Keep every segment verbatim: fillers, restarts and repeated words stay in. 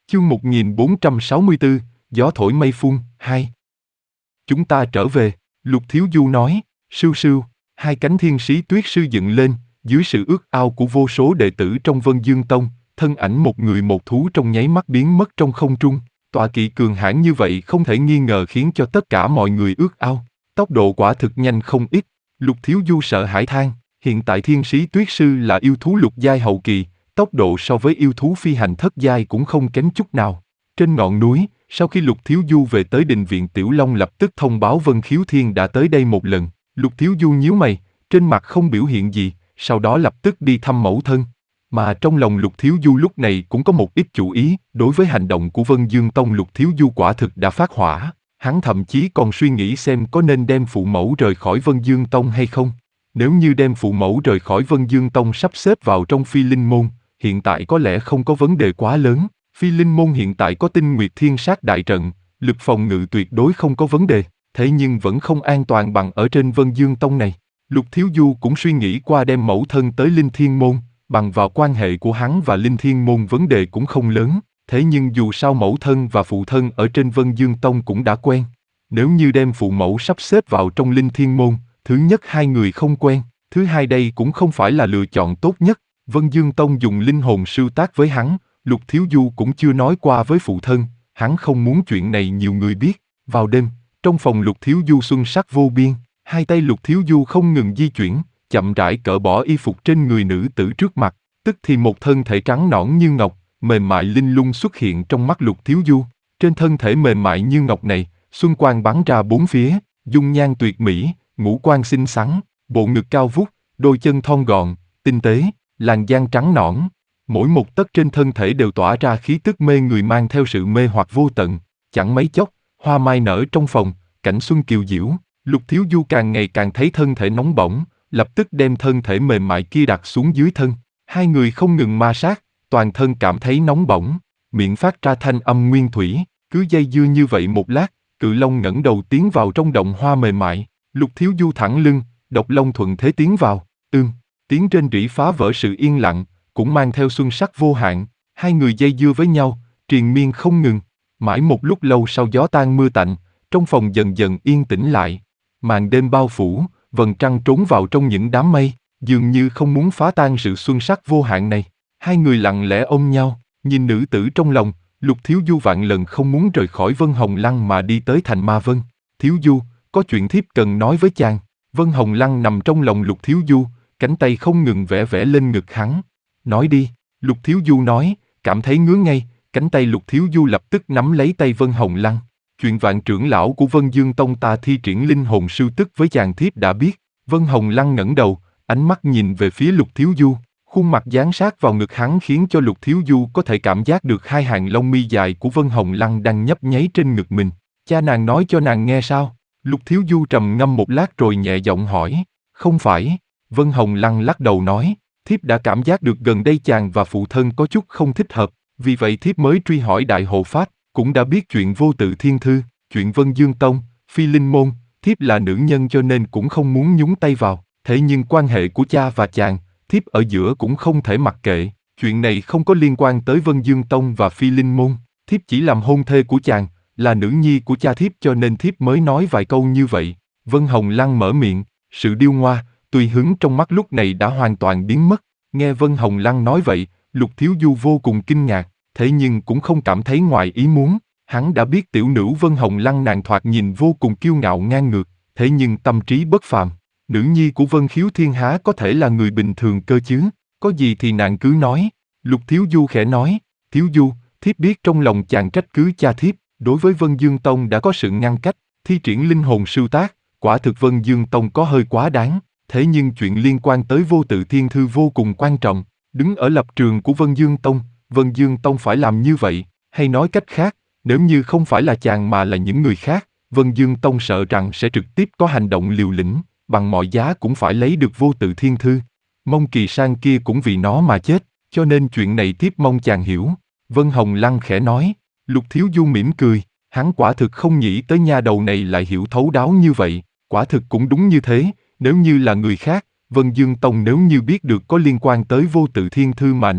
Chương một nghìn bốn trăm sáu mươi tư, Gió thổi mây phun, hai. Chúng ta trở về, Lục Thiếu Du nói, sưu sưu, hai cánh thiên sĩ tuyết sư dựng lên, dưới sự ước ao của vô số đệ tử trong Vân Dương Tông, thân ảnh một người một thú trong nháy mắt biến mất trong không trung. Tọa kỵ cường hãn như vậy không thể nghi ngờ khiến cho tất cả mọi người ước ao. Tốc độ quả thực nhanh không ít. Lục Thiếu Du sợ hãi than, hiện tại thiên sĩ tuyết sư là yêu thú lục giai hậu kỳ, tốc độ so với yêu thú phi hành thất giai cũng không kém chút nào. Trên ngọn núi, sau khi Lục Thiếu Du về tới đình viện Tiểu Long lập tức thông báo Vân Khiếu Thiên đã tới đây một lần. Lục Thiếu Du nhíu mày, trên mặt không biểu hiện gì, sau đó lập tức đi thăm mẫu thân. Mà trong lòng Lục Thiếu Du lúc này cũng có một ít chủ ý, đối với hành động của Vân Dương Tông Lục Thiếu Du quả thực đã phát hỏa. Hắn thậm chí còn suy nghĩ xem có nên đem phụ mẫu rời khỏi Vân Dương Tông hay không. Nếu như đem phụ mẫu rời khỏi Vân Dương Tông sắp xếp vào trong Phi Linh Môn, hiện tại có lẽ không có vấn đề quá lớn. Phi Linh Môn hiện tại có Tinh Nguyệt Thiên Sát đại trận, lực phòng ngự tuyệt đối không có vấn đề, thế nhưng vẫn không an toàn bằng ở trên Vân Dương Tông này. Lục Thiếu Du cũng suy nghĩ qua đem mẫu thân tới Linh Thiên Môn, bằng vào quan hệ của hắn và Linh Thiên Môn vấn đề cũng không lớn, thế nhưng dù sao mẫu thân và phụ thân ở trên Vân Dương Tông cũng đã quen. Nếu như đem phụ mẫu sắp xếp vào trong Linh Thiên Môn, thứ nhất hai người không quen, thứ hai đây cũng không phải là lựa chọn tốt nhất. Vân Dương Tông dùng linh hồn sưu tác với hắn, Lục Thiếu Du cũng chưa nói qua với phụ thân, hắn không muốn chuyện này nhiều người biết. Vào đêm, trong phòng Lục Thiếu Du xuân sắc vô biên, hai tay Lục Thiếu Du không ngừng di chuyển, chậm rãi cởi bỏ y phục trên người nữ tử trước mặt, tức thì một thân thể trắng nõn như ngọc, mềm mại linh lung xuất hiện trong mắt Lục Thiếu Du. Trên thân thể mềm mại như ngọc này, xuân quang bắn ra bốn phía, dung nhan tuyệt mỹ, ngũ quan xinh xắn, bộ ngực cao vút, đôi chân thon gọn, tinh tế, làn da trắng nõn. Mỗi một tấc trên thân thể đều tỏa ra khí tức mê người mang theo sự mê hoặc vô tận. Chẳng mấy chốc, hoa mai nở trong phòng, cảnh xuân kiều diễu. Lục Thiếu Du càng ngày càng thấy thân thể nóng bỏng, lập tức đem thân thể mềm mại kia đặt xuống dưới thân. Hai người không ngừng ma sát, toàn thân cảm thấy nóng bỏng, miệng phát ra thanh âm nguyên thủy. Cứ dây dưa như vậy một lát, Cự Long ngẩng đầu tiến vào trong động hoa mềm mại. Lục Thiếu Du thẳng lưng, Độc Long thuận thế tiến vào. Ưm, tiếng rên rỉ phá vỡ sự yên lặng, cũng mang theo xuân sắc vô hạn. Hai người dây dưa với nhau, triền miên không ngừng. Mãi một lúc lâu sau gió tan mưa tạnh, trong phòng dần dần yên tĩnh lại. Màn đêm bao phủ, vầng trăng trốn vào trong những đám mây, dường như không muốn phá tan sự xuân sắc vô hạn này. Hai người lặng lẽ ôm nhau, nhìn nữ tử trong lòng. Lục Thiếu Du vạn lần không muốn rời khỏi Vân Hồng Lăng mà đi tới thành Ma Vân. Thiếu Du, có chuyện thiếp cần nói với chàng. Vân Hồng Lăng nằm trong lòng Lục Thiếu Du, cánh tay không ngừng vẽ vẽ lên ngực hắn. Nói đi, Lục Thiếu Du nói, cảm thấy ngứa ngay, cánh tay Lục Thiếu Du lập tức nắm lấy tay Vân Hồng Lăng. Chuyện Vạn trưởng lão của Vân Dương Tông ta thi triển linh hồn sưu tức với chàng thiếp đã biết. Vân Hồng Lăng ngẩng đầu, ánh mắt nhìn về phía Lục Thiếu Du, khuôn mặt dán sát vào ngực hắn khiến cho Lục Thiếu Du có thể cảm giác được hai hàng lông mi dài của Vân Hồng Lăng đang nhấp nháy trên ngực mình. Cha nàng nói cho nàng nghe sao? Lục Thiếu Du trầm ngâm một lát rồi nhẹ giọng hỏi. Không phải. Vân Hồng Lăng lắc đầu nói, thiếp đã cảm giác được gần đây chàng và phụ thân có chút không thích hợp, vì vậy thiếp mới truy hỏi Đại Hộ Pháp, cũng đã biết chuyện Vô Tự Thiên Thư, chuyện Vân Dương Tông, Phi Linh Môn, thiếp là nữ nhân cho nên cũng không muốn nhúng tay vào, thế nhưng quan hệ của cha và chàng, thiếp ở giữa cũng không thể mặc kệ, chuyện này không có liên quan tới Vân Dương Tông và Phi Linh Môn, thiếp chỉ làm hôn thê của chàng, là nữ nhi của cha thiếp cho nên thiếp mới nói vài câu như vậy. Vân Hồng Lăng mở miệng, sự điêu ngoa, tùy hứng trong mắt lúc này đã hoàn toàn biến mất. Nghe Vân Hồng Lăng nói vậy, Lục Thiếu Du vô cùng kinh ngạc, thế nhưng cũng không cảm thấy ngoài ý muốn. Hắn đã biết tiểu nữ Vân Hồng Lăng nàng thoạt nhìn vô cùng kiêu ngạo ngang ngược, thế nhưng tâm trí bất phàm. Nữ nhi của Vân Khiếu Thiên há có thể là người bình thường cơ chứ? Có gì thì nàng cứ nói. Lục Thiếu Du khẽ nói, Thiếu Du, thiếp biết trong lòng chàng trách cứ cha thiếp, đối với Vân Dương Tông đã có sự ngăn cách, thi triển linh hồn sưu tác, quả thực Vân Dương Tông có hơi quá đáng. Thế nhưng chuyện liên quan tới Vô Tự Thiên Thư vô cùng quan trọng, đứng ở lập trường của Vân Dương Tông, Vân Dương Tông phải làm như vậy, hay nói cách khác, nếu như không phải là chàng mà là những người khác, Vân Dương Tông sợ rằng sẽ trực tiếp có hành động liều lĩnh, bằng mọi giá cũng phải lấy được Vô Tự Thiên Thư. Mong Kỳ Sang kia cũng vì nó mà chết, cho nên chuyện này tiếp mong chàng hiểu. Vân Hồng Lăng khẽ nói. Lục Thiếu Du mỉm cười, hắn quả thực không nghĩ tới nha đầu này lại hiểu thấu đáo như vậy, quả thực cũng đúng như thế. Nếu như là người khác, Vân Dương Tông nếu như biết được có liên quan tới Vô Tự Thiên Thư mà nói,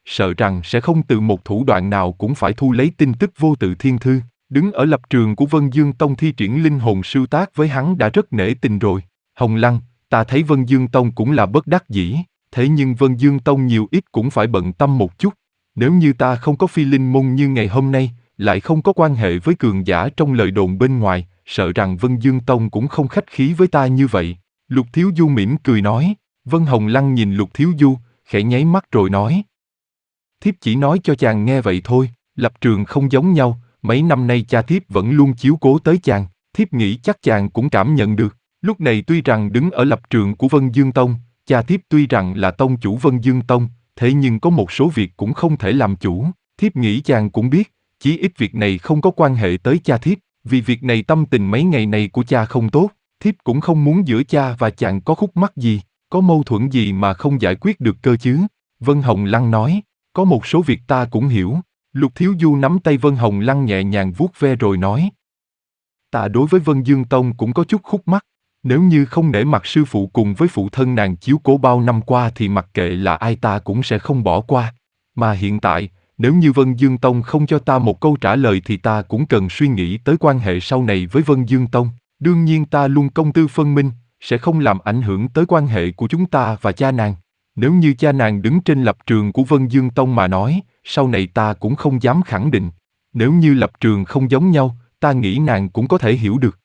sợ rằng sẽ không từ một thủ đoạn nào cũng phải thu lấy tin tức vô tự thiên thư. Đứng ở lập trường của Vân Dương Tông thi triển linh hồn siêu tác với hắn đã rất nể tình rồi. Hồng Lăng, ta thấy Vân Dương Tông cũng là bất đắc dĩ, thế nhưng Vân Dương Tông nhiều ít cũng phải bận tâm một chút. Nếu như ta không có phi linh môn như ngày hôm nay, lại không có quan hệ với cường giả trong lời đồn bên ngoài, sợ rằng Vân Dương Tông cũng không khách khí với ta như vậy. Lục Thiếu Du mỉm cười nói. Vân Hồng Lăng nhìn Lục Thiếu Du, khẽ nháy mắt rồi nói. Thiếp chỉ nói cho chàng nghe vậy thôi, lập trường không giống nhau, mấy năm nay cha thiếp vẫn luôn chiếu cố tới chàng, thiếp nghĩ chắc chàng cũng cảm nhận được. Lúc này tuy rằng đứng ở lập trường của Vân Dương Tông, cha thiếp tuy rằng là tông chủ Vân Dương Tông, thế nhưng có một số việc cũng không thể làm chủ, thiếp nghĩ chàng cũng biết, chí ít việc này không có quan hệ tới cha thiếp, vì việc này tâm tình mấy ngày này của cha không tốt, thiếp cũng không muốn giữa cha và chàng có khúc mắc gì, có mâu thuẫn gì mà không giải quyết được cơ chứ. Vân Hồng Lăng nói, có một số việc ta cũng hiểu. Lục Thiếu Du nắm tay Vân Hồng Lăng nhẹ nhàng vuốt ve rồi nói. Ta đối với Vân Dương Tông cũng có chút khúc mắc, nếu như không nể mặt sư phụ cùng với phụ thân nàng chiếu cố bao năm qua thì mặc kệ là ai ta cũng sẽ không bỏ qua. Mà hiện tại, nếu như Vân Dương Tông không cho ta một câu trả lời thì ta cũng cần suy nghĩ tới quan hệ sau này với Vân Dương Tông. Đương nhiên ta luôn công tư phân minh, sẽ không làm ảnh hưởng tới quan hệ của chúng ta và cha nàng. Nếu như cha nàng đứng trên lập trường của Vân Dương Tông mà nói, sau này ta cũng không dám khẳng định. Nếu như lập trường không giống nhau, ta nghĩ nàng cũng có thể hiểu được.